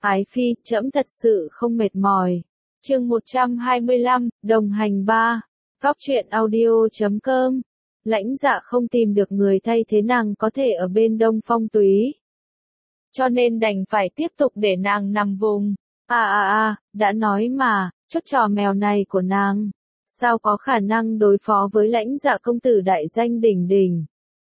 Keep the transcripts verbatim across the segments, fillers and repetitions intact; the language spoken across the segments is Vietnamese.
Ái phi, trẫm thật sự không mệt mỏi. Chương một trăm hai mươi lăm, đồng hành ba. Góc truyện audio chấm com. Lãnh Dạ không tìm được người thay thế nàng có thể ở bên Đông Phong Túy, cho nên đành phải tiếp tục để nàng nằm vùng. À à à, đã nói mà, chút trò mèo này của nàng, sao có khả năng đối phó với Lãnh Dạ công tử đại danh đỉnh đỉnh.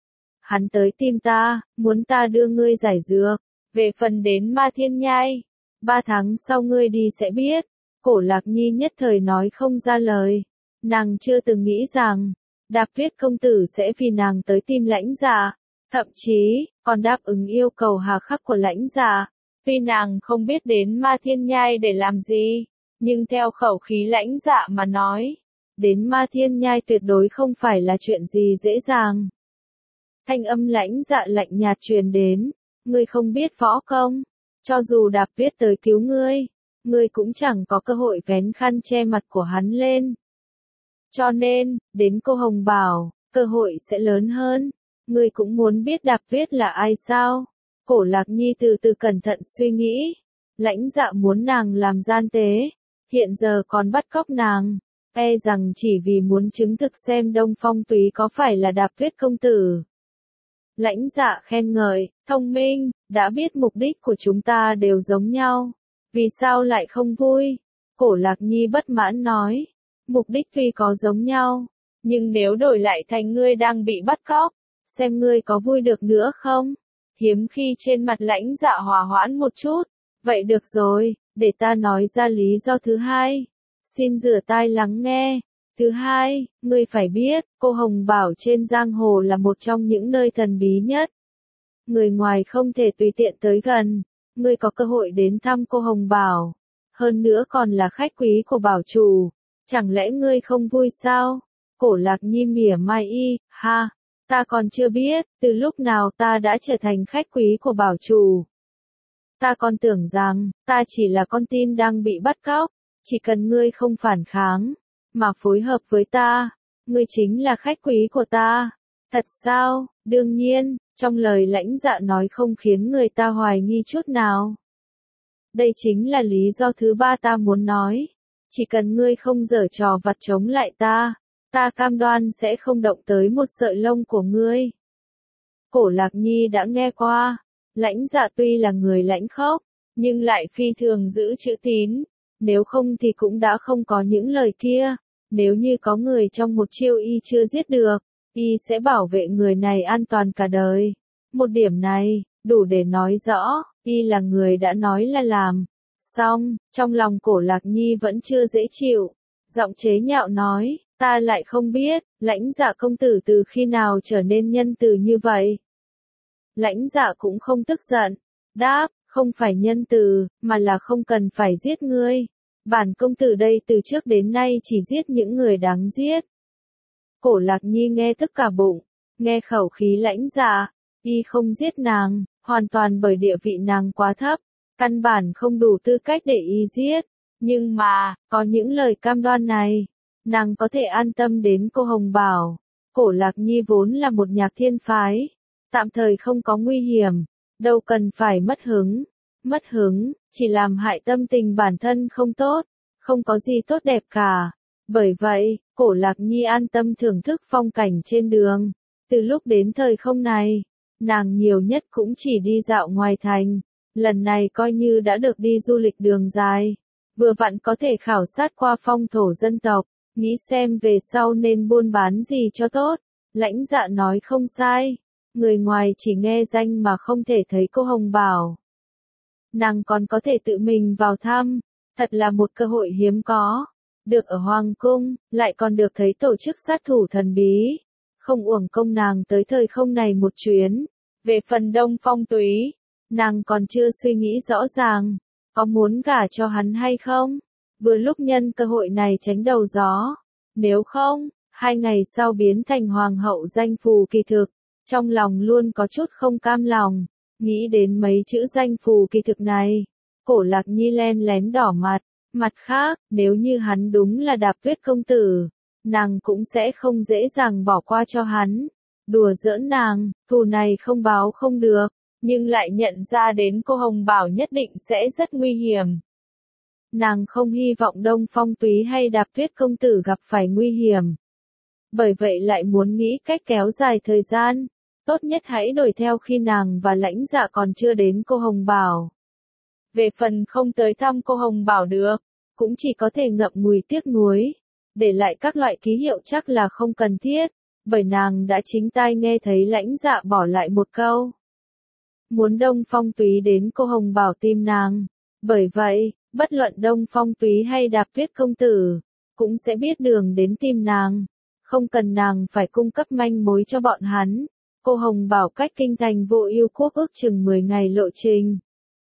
Hắn tới tìm ta, muốn ta đưa ngươi giải dược, về phần đến Ma Thiên Nhai, ba tháng sau ngươi đi sẽ biết. Cổ Lạc Nhi nhất thời nói không ra lời, nàng chưa từng nghĩ rằng, Đạp Tuyết công tử sẽ vì nàng tới tìm Lãnh Dạ, thậm chí, còn đáp ứng yêu cầu hà khắc của Lãnh Dạ. Tuy nàng không biết đến Ma Thiên Nhai để làm gì, nhưng theo khẩu khí Lãnh Dạ mà nói, đến Ma Thiên Nhai tuyệt đối không phải là chuyện gì dễ dàng. Thanh âm Lãnh Dạ lạnh nhạt truyền đến, ngươi không biết võ công, cho dù Đạp Tuyết tới cứu ngươi, ngươi cũng chẳng có cơ hội vén khăn che mặt của hắn lên. Cho nên, đến cô Hồng bảo, cơ hội sẽ lớn hơn. Ngươi cũng muốn biết Đạp Tuyết là ai sao? Cổ Lạc Nhi từ từ cẩn thận suy nghĩ. Lãnh Dạ muốn nàng làm gian tế, hiện giờ còn bắt cóc nàng, e rằng chỉ vì muốn chứng thực xem Đông Phong Túy có phải là Đạp Tuyết công tử. Lãnh Dạ khen ngợi, thông minh, đã biết mục đích của chúng ta đều giống nhau, vì sao lại không vui? Cổ Lạc Nhi bất mãn nói, mục đích tuy có giống nhau, nhưng nếu đổi lại thành ngươi đang bị bắt cóc, xem ngươi có vui được nữa không? Hiếm khi trên mặt Lãnh Dạ hòa hoãn một chút, vậy được rồi, để ta nói ra lý do thứ hai. Xin rửa tai lắng nghe. Thứ hai, ngươi phải biết, cô Hồng Bảo trên giang hồ là một trong những nơi thần bí nhất. Người ngoài không thể tùy tiện tới gần, ngươi có cơ hội đến thăm cô Hồng Bảo, hơn nữa còn là khách quý của bảo chủ, chẳng lẽ ngươi không vui sao? Cổ Lạc Nhi mỉa mai y, ha, ta còn chưa biết, từ lúc nào ta đã trở thành khách quý của bảo chủ. Ta còn tưởng rằng, ta chỉ là con tin đang bị bắt cóc, chỉ cần ngươi không phản kháng, mà phối hợp với ta, ngươi chính là khách quý của ta. Thật sao? Đương nhiên, trong lời Lãnh Dạ nói không khiến người ta hoài nghi chút nào. Đây chính là lý do thứ ba ta muốn nói. Chỉ cần ngươi không giở trò vặt chống lại ta, ta cam đoan sẽ không động tới một sợi lông của ngươi. Cổ Lạc Nhi đã nghe qua, Lãnh Dạ tuy là người lãnh khốc, nhưng lại phi thường giữ chữ tín, nếu không thì cũng đã không có những lời kia. Nếu như có người trong một chiêu y chưa giết được, y sẽ bảo vệ người này an toàn cả đời. Một điểm này, đủ để nói rõ, y là người đã nói là làm. Xong, trong lòng Cổ Lạc Nhi vẫn chưa dễ chịu. Giọng chế nhạo nói, ta lại không biết, Lãnh Dạ công tử từ khi nào trở nên nhân từ như vậy. Lãnh Dạ cũng không tức giận, đáp, không phải nhân từ, mà là không cần phải giết ngươi. Bản công tử đây từ trước đến nay chỉ giết những người đáng giết. Cổ Lạc Nhi nghe tức cả bụng, nghe khẩu khí Lãnh Dạ, y không giết nàng, hoàn toàn bởi địa vị nàng quá thấp, căn bản không đủ tư cách để y giết. Nhưng mà, có những lời cam đoan này, nàng có thể an tâm đến cô Hồng Bảo. Cổ Lạc Nhi vốn là một nhạc thiên phái, tạm thời không có nguy hiểm, đâu cần phải mất hứng. Mất hứng, chỉ làm hại tâm tình bản thân không tốt, không có gì tốt đẹp cả. Bởi vậy, Cổ Lạc Nhi an tâm thưởng thức phong cảnh trên đường. Từ lúc đến thời không này, nàng nhiều nhất cũng chỉ đi dạo ngoài thành. Lần này coi như đã được đi du lịch đường dài, vừa vặn có thể khảo sát qua phong thổ dân tộc, nghĩ xem về sau nên buôn bán gì cho tốt. Lãnh Dạ nói không sai, người ngoài chỉ nghe danh mà không thể thấy cô Hồng Bảo. Nàng còn có thể tự mình vào thăm, thật là một cơ hội hiếm có. Được ở Hoàng cung, lại còn được thấy tổ chức sát thủ thần bí. Không uổng công nàng tới thời không này một chuyến. Về phần Đông Phong Túy, nàng còn chưa suy nghĩ rõ ràng, có muốn gả cho hắn hay không? Vừa lúc nhân cơ hội này tránh đầu gió. Nếu không, hai ngày sau biến thành hoàng hậu danh phù kỳ thực, trong lòng luôn có chút không cam lòng. Nghĩ đến mấy chữ danh phù kỳ thực này, Cổ Lạc Nhi len lén đỏ mặt. Mặt khác, nếu như hắn đúng là Đạp Tuyết công tử, nàng cũng sẽ không dễ dàng bỏ qua cho hắn. Đùa giỡn nàng, thù này không báo không được. nhưng lại nhận ra đến cô Hồng Bảo nhất định sẽ rất nguy hiểm. Nàng không hy vọng Đông Phong Túy hay Đạp Tuyết công tử gặp phải nguy hiểm. Bởi vậy lại muốn nghĩ cách kéo dài thời gian, tốt nhất hãy đuổi theo khi nàng và Lãnh Dạ còn chưa đến cô Hồng Bảo. Về phần không tới thăm cô Hồng Bảo được, cũng chỉ có thể ngậm ngùi tiếc nuối, để lại các loại ký hiệu chắc là không cần thiết, bởi nàng đã chính tai nghe thấy Lãnh Dạ bỏ lại một câu. Muốn Đông Phong Túy đến cô Hồng Bảo tìm nàng, bởi vậy, bất luận Đông Phong Túy hay Đạp Tuyết công tử, cũng sẽ biết đường đến tìm nàng, không cần nàng phải cung cấp manh mối cho bọn hắn. Cô Hồng Bảo cách kinh thành Vô Ưu Quốc ước chừng mười ngày lộ trình.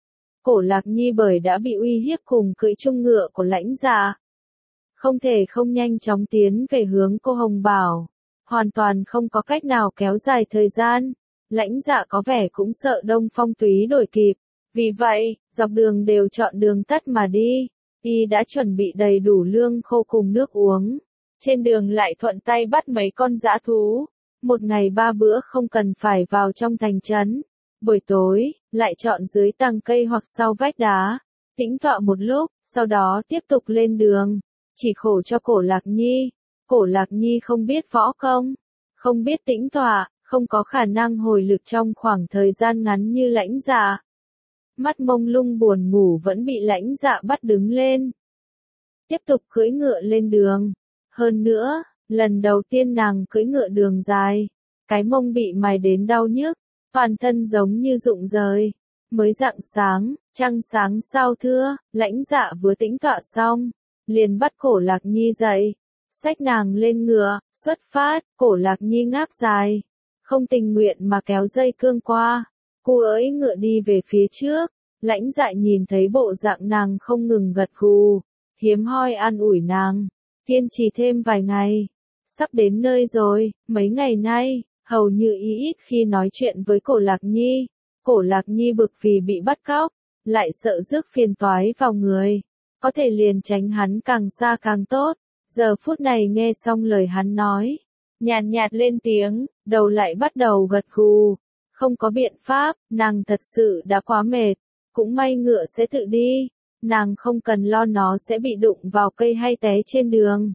Cổ Lạc Nhi bởi đã bị uy hiếp cùng cưỡi chung ngựa của Lãnh Dạ, không thể không nhanh chóng tiến về hướng cô Hồng Bảo, hoàn toàn không có cách nào kéo dài thời gian. Lãnh Dạ có vẻ cũng sợ Đông Phong Túy đuổi kịp, vì vậy, dọc đường đều chọn đường tắt mà đi. Y đã chuẩn bị đầy đủ lương khô cùng nước uống, trên đường lại thuận tay bắt mấy con dã thú. Một ngày ba bữa không cần phải vào trong thành trấn. Buổi tối, lại chọn dưới tàng cây hoặc sau vách đá, tĩnh tọa một lúc, sau đó tiếp tục lên đường. Chỉ khổ cho Cổ Lạc Nhi. Cổ Lạc Nhi không biết võ công, không biết tĩnh tọa, không có khả năng hồi lực trong khoảng thời gian ngắn như Lãnh Dạ. Mắt mông lung buồn ngủ vẫn bị Lãnh Dạ bắt đứng lên. Tiếp tục cưỡi ngựa lên đường. Hơn nữa, lần đầu tiên nàng cưỡi ngựa đường dài, cái mông bị mài đến đau nhức, toàn thân giống như rụng rời. Mới rạng sáng, trăng sáng sao thưa, Lãnh Dạ vừa tĩnh tọa xong, liền bắt Cổ Lạc Nhi dậy, xách nàng lên ngựa, xuất phát. Cổ Lạc Nhi ngáp dài, không tình nguyện mà kéo dây cương qua, cô ỡi ngựa đi về phía trước. Lãnh Dạ nhìn thấy bộ dạng nàng không ngừng gật gù, hiếm hoi an ủi nàng, kiên trì thêm vài ngày, sắp đến nơi rồi. Mấy ngày nay, hầu như y ít khi nói chuyện với Cổ Lạc Nhi. Cổ Lạc Nhi bực vì bị bắt cóc, lại sợ rước phiền toái vào người, có thể liền tránh hắn càng xa càng tốt. Giờ phút này nghe xong lời hắn nói, nhàn nhạt lên tiếng, đầu lại bắt đầu gật gù. Không có biện pháp, nàng thật sự đã quá mệt, cũng may ngựa sẽ tự đi, nàng không cần lo nó sẽ bị đụng vào cây hay té trên đường.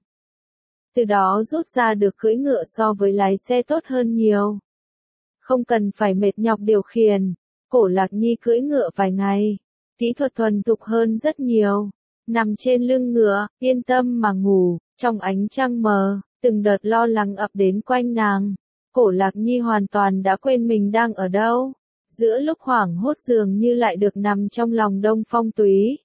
Từ đó rút ra được cưỡi ngựa so với lái xe tốt hơn nhiều. Không cần phải mệt nhọc điều khiển, Cổ Lạc Nhi cưỡi ngựa vài ngày, kỹ thuật thuần thục hơn rất nhiều. Nằm trên lưng ngựa, yên tâm mà ngủ, trong ánh trăng mờ, từng đợt lo lắng ập đến quanh nàng. Cổ Lạc Nhi hoàn toàn đã quên mình đang ở đâu. Giữa lúc hoảng hốt dường như lại được nằm trong lòng Đông Phong Túy.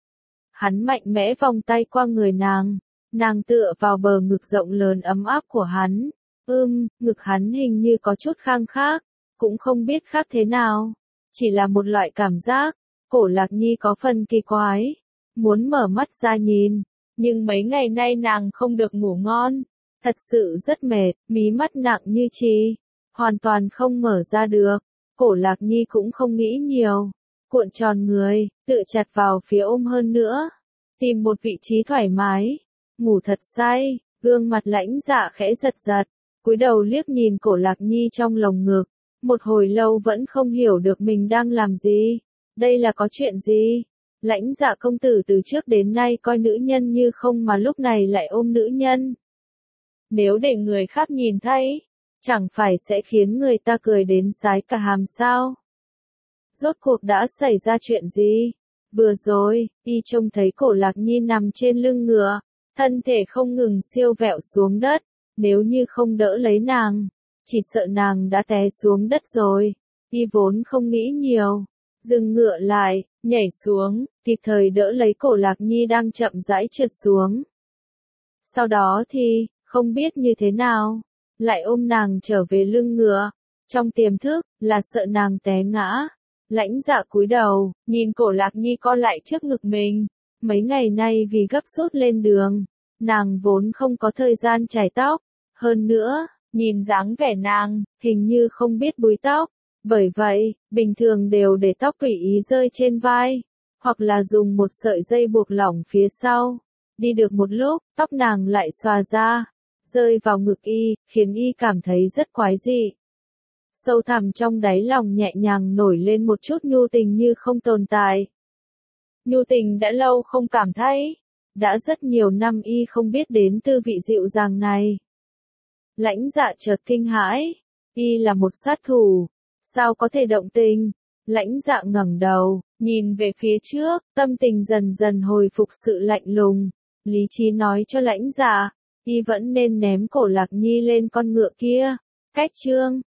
Hắn mạnh mẽ vòng tay qua người nàng, nàng tựa vào bờ ngực rộng lớn ấm áp của hắn. Ưm, ngực hắn hình như có chút khang khác, cũng không biết khác thế nào, chỉ là một loại cảm giác. Cổ Lạc Nhi có phần kỳ quái, muốn mở mắt ra nhìn, nhưng mấy ngày nay nàng không được ngủ ngon, thật sự rất mệt, mí mắt nặng như chì, hoàn toàn không mở ra được. Cổ Lạc Nhi cũng không nghĩ nhiều, cuộn tròn người, tựa chặt vào phía ôm hơn nữa, tìm một vị trí thoải mái, ngủ thật say. Gương mặt Lãnh Dạ khẽ giật giật, cúi đầu liếc nhìn Cổ Lạc Nhi trong lồng ngực, một hồi lâu vẫn không hiểu được mình đang làm gì, đây là có chuyện gì. Lãnh Dạ công tử từ trước đến nay coi nữ nhân như không mà lúc này lại ôm nữ nhân. Nếu để người khác nhìn thấy, chẳng phải sẽ khiến người ta cười đến sái cả hàm sao? Rốt cuộc đã xảy ra chuyện gì? Vừa rồi, y trông thấy Cổ Lạc Nhi nằm trên lưng ngựa, thân thể không ngừng siêu vẹo xuống đất, nếu như không đỡ lấy nàng, chỉ sợ nàng đã té xuống đất rồi. Y vốn không nghĩ nhiều, dừng ngựa lại, nhảy xuống, kịp thời đỡ lấy Cổ Lạc Nhi đang chậm rãi trượt xuống. Sau đó thì, không biết như thế nào, lại ôm nàng trở về lưng ngựa, trong tiềm thức, là sợ nàng té ngã. Lãnh Dạ cúi đầu, nhìn Cổ Lạc Nhi co lại trước ngực mình, mấy ngày nay vì gấp rút lên đường, nàng vốn không có thời gian chải tóc, hơn nữa, nhìn dáng vẻ nàng, hình như không biết búi tóc, bởi vậy, bình thường đều để tóc tùy ý rơi trên vai, hoặc là dùng một sợi dây buộc lỏng phía sau. Đi được một lúc, tóc nàng lại xòa ra, rơi vào ngực y, khiến y cảm thấy rất quái dị. Sâu thẳm trong đáy lòng nhẹ nhàng nổi lên một chút nhu tình như không tồn tại. Nhu tình đã lâu không cảm thấy, đã rất nhiều năm y không biết đến tư vị dịu dàng này. Lãnh Dạ chợt kinh hãi, y là một sát thủ, sao có thể động tình? Lãnh Dạ ngẩng đầu, nhìn về phía trước, tâm tình dần dần hồi phục sự lạnh lùng. Lý trí nói cho Lãnh Dạ, y vẫn nên ném cổ Lạc Nhi lên con ngựa kia. Cách chương